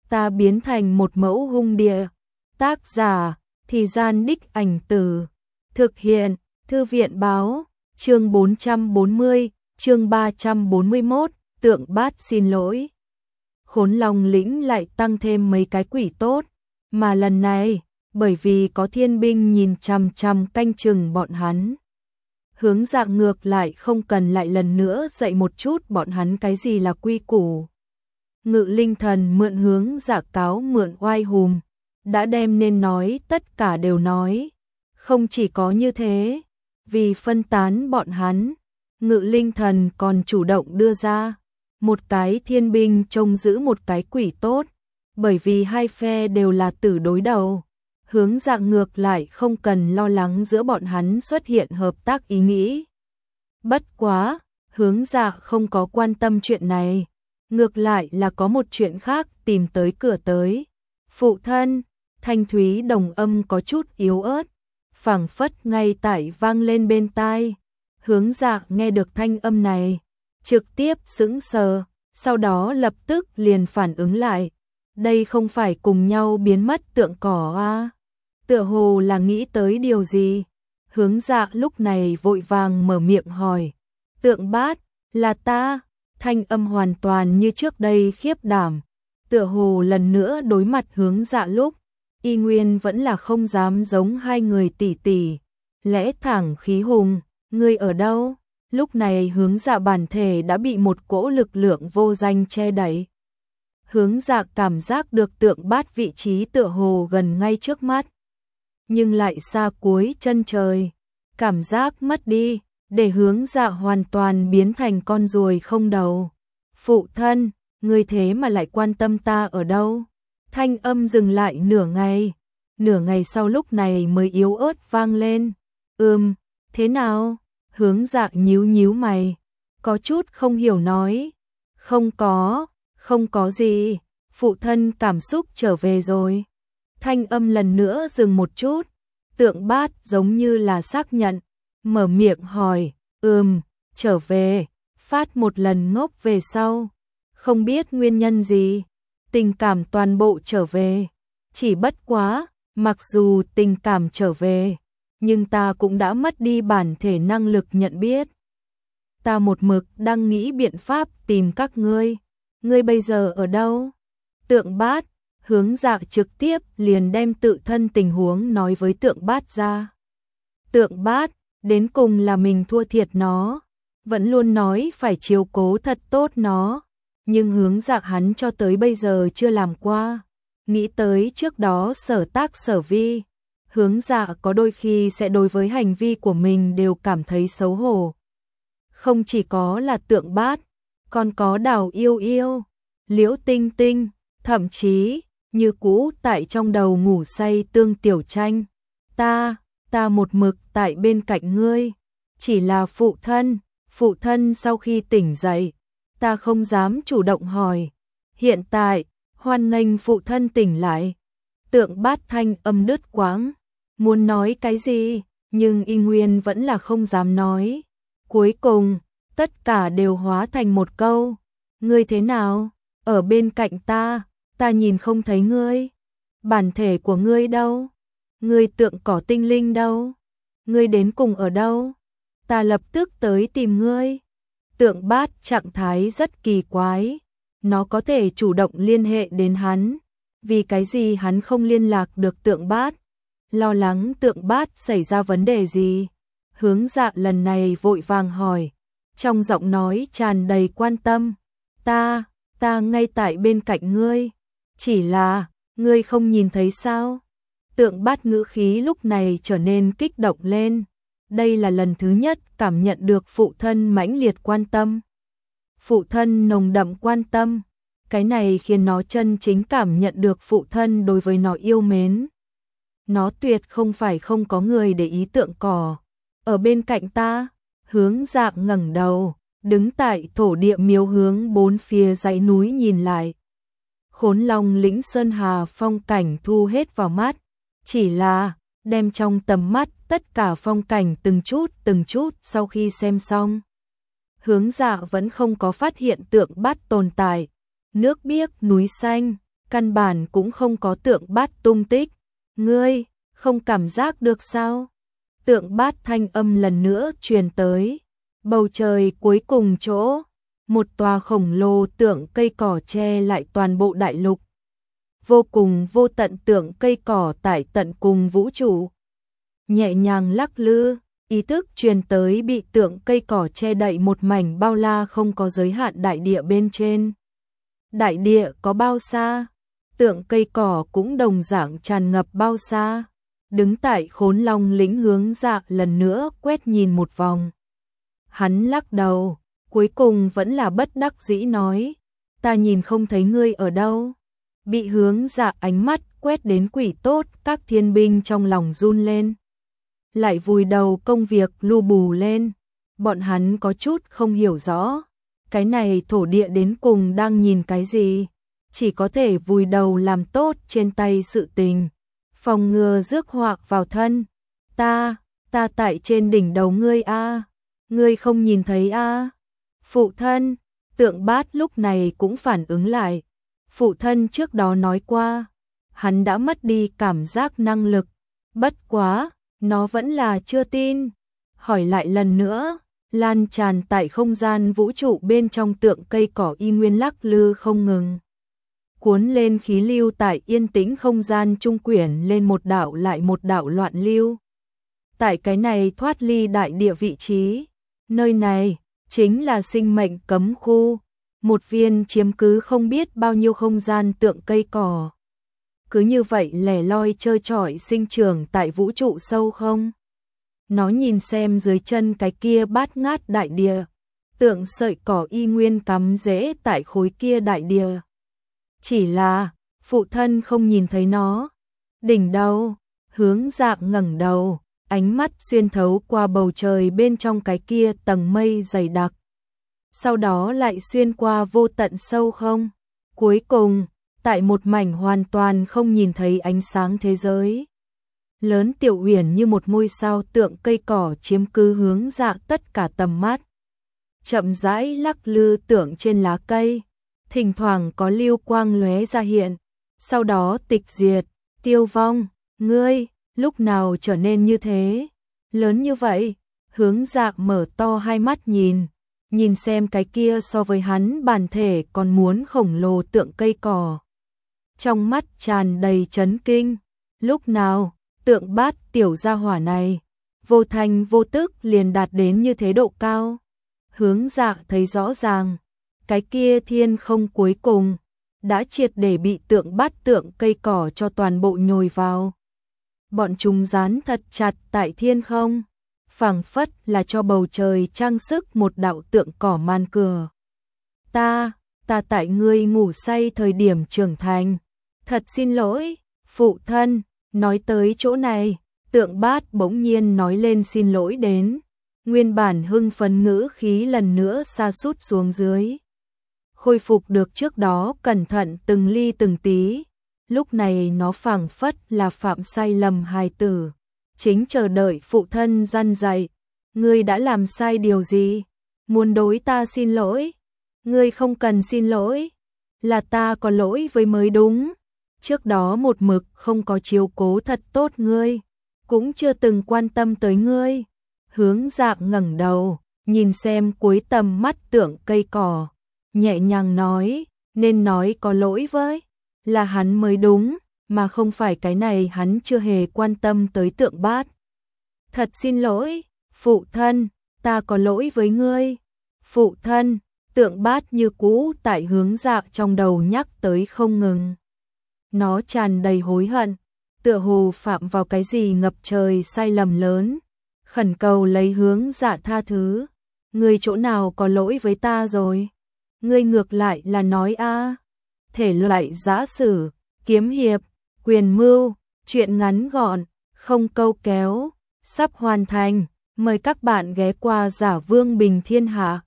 ta biến thành một mẫu hung địa. Tác giả, Thì Gian Đích Ảnh Từ. Thực hiện, Thư viện báo, chương 440, chương 341, Tượng Bát xin lỗi. Khốn Long lĩnh lại tăng thêm mấy cái quỷ tốt, mà lần này, bởi vì có thiên binh nhìn chằm chằm canh chừng bọn hắn. Hướng Dạ ngược lại không cần lại lần nữa dạy một chút bọn hắn cái gì là quy củ. Ngự Linh Thần mượn Hướng Dạ cáo mượn oai hùng, đã đem nên nói tất cả đều nói. Không chỉ có như thế, vì phân tán bọn hắn, Ngự Linh Thần còn chủ động đưa ra một cái thiên binh trông giữ một cái quỷ tốt, bởi vì hai phe đều là tử đối đầu. Hướng Dạ ngược lại không cần lo lắng giữa bọn hắn xuất hiện hợp tác ý nghĩ. Bất quá, Hướng Dạ không có quan tâm chuyện này, ngược lại là có một chuyện khác tìm tới cửa tới. Phụ thân, thanh thúy đồng âm có chút yếu ớt, phảng phất ngay tại vang lên bên tai. Hướng Dạ nghe được thanh âm này, trực tiếp sững sờ, sau đó lập tức liền phản ứng lại. Đây không phải cùng nhau biến mất tượng cỏ à? Tựa hồ là nghĩ tới điều gì. Hướng Dạ lúc này vội vàng mở miệng hỏi. Tượng Bát, là ta? Thanh âm hoàn toàn như trước đây khiếp đảm. Tựa hồ lần nữa đối mặt Hướng Dạ lúc, y nguyên vẫn là không dám giống hai người tỷ tỷ. Lẽ thẳng khí hùng, ngươi ở đâu? Lúc này Hướng Dạ bản thể đã bị một cỗ lực lượng vô danh che đậy. Hướng Dạ cảm giác được tượng Bát vị trí tựa hồ gần ngay trước mắt, nhưng lại xa cuối chân trời. Cảm giác mất đi, để Hướng Dạ hoàn toàn biến thành con ruồi không đầu. Phụ thân, ngươi thế mà lại quan tâm ta ở đâu? Thanh âm dừng lại nửa ngày sau lúc này mới yếu ớt vang lên. Thế nào? Hướng Dạ nhíu nhíu mày, có chút không hiểu nói. Không có gì, phụ thân cảm xúc trở về rồi. Thanh âm lần nữa dừng một chút, tượng Bát giống như là xác nhận, mở miệng hỏi, trở về, phát một lần ngốc về sau. Không biết nguyên nhân gì, tình cảm toàn bộ trở về. Chỉ bất quá, mặc dù tình cảm trở về, nhưng ta cũng đã mất đi bản thể năng lực nhận biết. Ta một mực đang nghĩ biện pháp tìm các ngươi. Ngươi bây giờ ở đâu? Tượng Bát, Hướng Dạ trực tiếp liền đem tự thân tình huống nói với tượng Bát ra. Tượng Bát, đến cùng là mình thua thiệt nó, vẫn luôn nói phải chiếu cố thật tốt nó, nhưng Hướng Dạ hắn cho tới bây giờ chưa làm qua. Nghĩ tới trước đó sở tác sở vi, Hướng Dạ có đôi khi sẽ đối với hành vi của mình đều cảm thấy xấu hổ. Không chỉ có là tượng Bát, còn có Đào Yêu Yêu, Liễu Tinh Tinh, thậm chí như cũ tại trong đầu ngủ say Tương Tiểu Tranh. Ta một mực tại bên cạnh ngươi, chỉ là phụ thân sau khi tỉnh dậy, ta không dám chủ động hỏi. Hiện tại, hoan nghênh phụ thân tỉnh lại. Tượng Bát thanh âm đứt quãng, muốn nói cái gì, nhưng y nguyên vẫn là không dám nói. Cuối cùng, tất cả đều hóa thành một câu. Ngươi thế nào? Ở bên cạnh ta nhìn không thấy ngươi. Bản thể của ngươi đâu? Ngươi tượng cỏ tinh linh đâu? Ngươi đến cùng ở đâu? Ta lập tức tới tìm ngươi. Tượng Bát trạng thái rất kỳ quái. Nó có thể chủ động liên hệ đến hắn. Vì cái gì hắn không liên lạc được tượng Bát? Lo lắng tượng Bát xảy ra vấn đề gì? Hướng Dạ lần này vội vàng hỏi, trong giọng nói tràn đầy quan tâm. Ta ngay tại bên cạnh ngươi, chỉ là, ngươi không nhìn thấy sao? Tượng Bát ngữ khí lúc này trở nên kích động lên. Đây là lần thứ nhất cảm nhận được phụ thân mãnh liệt quan tâm. Phụ thân nồng đậm quan tâm, cái này khiến nó chân chính cảm nhận được phụ thân đối với nó yêu mến. Nó tuyệt không phải không có người để ý tượng cỏ. Ở bên cạnh ta, Hướng Dạ ngẩng đầu, đứng tại thổ địa miếu hướng bốn phía dãy núi nhìn lại. Khốn Long lĩnh sơn hà phong cảnh thu hết vào mắt, chỉ là đem trong tầm mắt tất cả phong cảnh từng chút sau khi xem xong. Hướng Dạ vẫn không có phát hiện tượng Bát tồn tại. Nước biếc núi xanh, căn bản cũng không có Tượng Bát tung tích. Ngươi, không cảm giác được sao? Tượng Bát thanh âm lần nữa truyền tới. Bầu trời cuối cùng chỗ, một tòa khổng lồ tượng cây cỏ che lại toàn bộ đại lục. Vô cùng vô tận tượng cây cỏ tại tận cùng vũ trụ. Nhẹ nhàng lắc lư, ý thức truyền tới bị tượng cây cỏ che đậy một mảnh bao la không có giới hạn đại địa bên trên. Đại địa có bao xa? Tượng cây cỏ cũng đồng dạng tràn ngập bao xa. Đứng tại Khốn Long lĩnh Hướng Dạ lần nữa quét nhìn một vòng. Hắn lắc đầu, cuối cùng vẫn là bất đắc dĩ nói, ta nhìn không thấy ngươi ở đâu. Bị Hướng Dạ ánh mắt quét đến quỷ tốt, các thiên binh trong lòng run lên. Lại vùi đầu công việc lu bù lên. Bọn hắn có chút không hiểu rõ, cái này thổ địa đến cùng đang nhìn cái gì. Chỉ có thể vùi đầu làm tốt trên tay sự tình, phòng ngừa rước họa vào thân. Ta tại trên đỉnh đầu ngươi a, ngươi không nhìn thấy a? Phụ thân, Tượng Bát lúc này cũng phản ứng lại. Phụ thân trước đó nói qua, hắn đã mất đi cảm giác năng lực. Bất quá, nó vẫn là chưa tin. Hỏi lại lần nữa, lan tràn tại không gian vũ trụ bên trong tượng cây cỏ y nguyên lắc lư không ngừng. Cuốn lên khí lưu tại yên tĩnh không gian trung quyển lên một đạo lại một đạo loạn lưu. Tại cái này thoát ly đại địa vị trí, nơi này chính là sinh mệnh cấm khu, một viên chiếm cứ không biết bao nhiêu không gian tượng cây cỏ. Cứ như vậy lẻ loi trơ trọi sinh trưởng tại vũ trụ sâu không. Nó nhìn xem dưới chân cái kia bát ngát đại địa, tượng sợi cỏ y nguyên cắm rễ tại khối kia đại địa. Chỉ là, phụ thân không nhìn thấy nó. Đỉnh đầu, Hướng Dạ ngẩng đầu, ánh mắt xuyên thấu qua bầu trời bên trong cái kia tầng mây dày đặc. Sau đó lại xuyên qua vô tận sâu không. Cuối cùng, tại một mảnh hoàn toàn không nhìn thấy ánh sáng thế giới. Lớn Tiểu Uyển như một ngôi sao tượng cây cỏ chiếm cứ Hướng Dạ tất cả tầm mắt. Chậm rãi lắc lư tượng trên lá cây, thỉnh thoảng có lưu quang lóe ra hiện, sau đó tịch diệt, tiêu vong. Ngươi, lúc nào trở nên như thế? Lớn như vậy? Hướng Dạ mở to hai mắt nhìn xem cái kia so với hắn bản thể còn muốn khổng lồ tượng cây cỏ. Trong mắt tràn đầy chấn kinh. Lúc nào, Tượng Bát tiểu gia hỏa này, vô thanh vô tức liền đạt đến như thế độ cao. Hướng Dạ thấy rõ ràng, cái kia thiên không cuối cùng, đã triệt để bị Tượng Bát tượng cây cỏ cho toàn bộ nhồi vào. Bọn chúng dán thật chặt tại thiên không, phảng phất là cho bầu trời trang sức một đạo tượng cỏ màn cửa. Ta tại ngươi ngủ say thời điểm trưởng thành. Thật xin lỗi, phụ thân. Nói tới chỗ này, Tượng Bát bỗng nhiên nói lên xin lỗi đến. Nguyên bản hưng phấn ngữ khí lần nữa sa sút xuống dưới. Khôi phục được trước đó cẩn thận từng ly từng tí. Lúc này nó phảng phất là phạm sai lầm hài tử, chính chờ đợi phụ thân răn dạy. Ngươi đã làm sai điều gì? Muốn đối ta xin lỗi? Ngươi không cần xin lỗi. Là ta có lỗi với mới đúng. Trước đó một mực không có chiếu cố thật tốt ngươi, cũng chưa từng quan tâm tới ngươi. Hướng Dạ ngẩng đầu, nhìn xem cuối tầm mắt tượng cây cỏ, nhẹ nhàng nói, nên nói có lỗi với, là hắn mới đúng, mà không phải cái này hắn chưa hề quan tâm tới Tượng Bát. Thật xin lỗi, phụ thân, ta có lỗi với ngươi. Phụ thân, Tượng Bát như cũ tại Hướng Dạ trong đầu nhắc tới không ngừng. Nó tràn đầy hối hận, tựa hồ phạm vào cái gì ngập trời sai lầm lớn, khẩn cầu lấy Hướng Dạ tha thứ. Ngươi chỗ nào có lỗi với ta rồi? Ngươi ngược lại là nói a. Thể loại giã sử, kiếm hiệp, quyền mưu, truyện ngắn gọn, không câu kéo, sắp hoàn thành. Mời các bạn ghé qua Giả Vương Bình Thiên Hạ.